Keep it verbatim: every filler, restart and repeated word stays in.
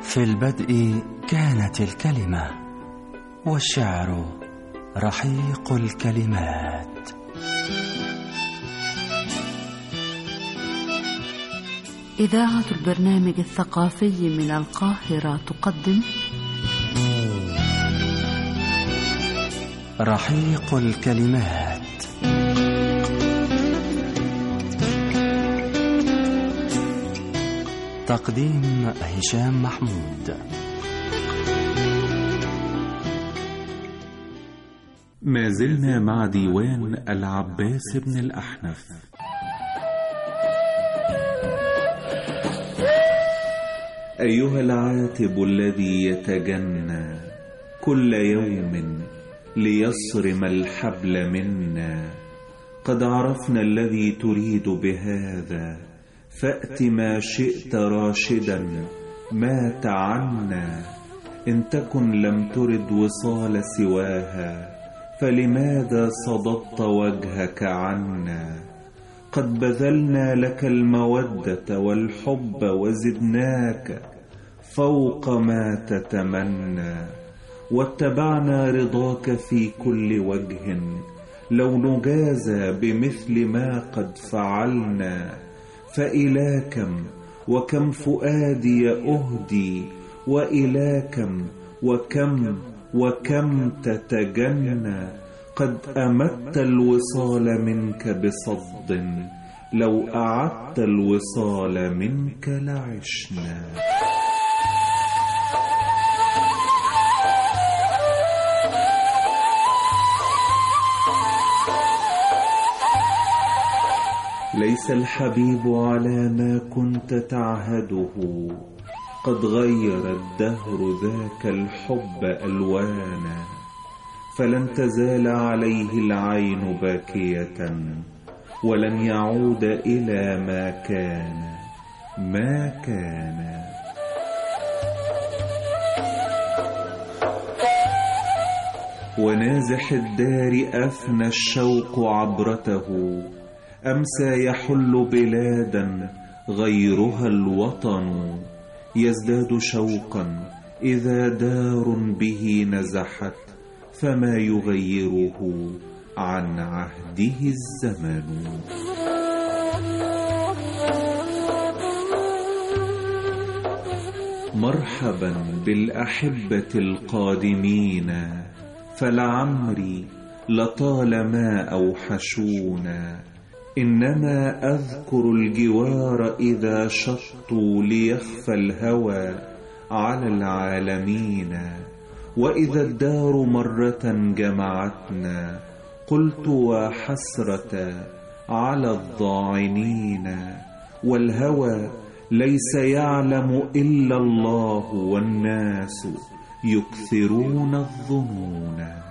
في البدء كانت الكلمة، والشعر رحيق الكلمات. إذاعة البرنامج الثقافي من القاهرة تقدم رحيق الكلمات. تقديم هشام محمود. ما زلنا مع ديوان العباس بن الأحنف. أيها العاتب الذي يتجنى كل يوم ليصرم الحبل منا، قد عرفنا الذي تريد بهذا، فأت ما شئت راشدا ما تعنا. إن تكن لم ترد وصال سواها، فلماذا صددت وجهك عنا؟ قد بذلنا لك المودة والحب وزدناك فوق ما تتمنى، واتبعنا رضاك في كل وجه، لو نجازى بمثل ما قد فعلنا. فإلى كم وكم فؤادي أهدي، وإلى كم وكم وكم تتجنى. قد أمدت الوصال منك بصد، لو أعدت الوصال منك لعشنا. ليس الحبيب على ما كنت تعهده، قد غير الدهر ذاك الحب ألوانا. فلن تزال عليه العين باكية، ولن يعود إلى ما كان ما كان. ونازح الدار أفنى الشوق عبرته، أمسى يحل بلادا غيرها الوطن. يزداد شوقا إذا دار به نزحت، فما يغيره عن عهده الزمن. مرحبا بالأحبة القادمين، فلعمري لطالما أوحشونا. إنما أذكر الجوار إذا شطوا ليخفى الهوى على العالمين. وإذا الدار مرة جمعتنا، قلت وحسرة على الضاعنين. والهوى ليس يعلم إلا الله، والناس يكثرون الظنون.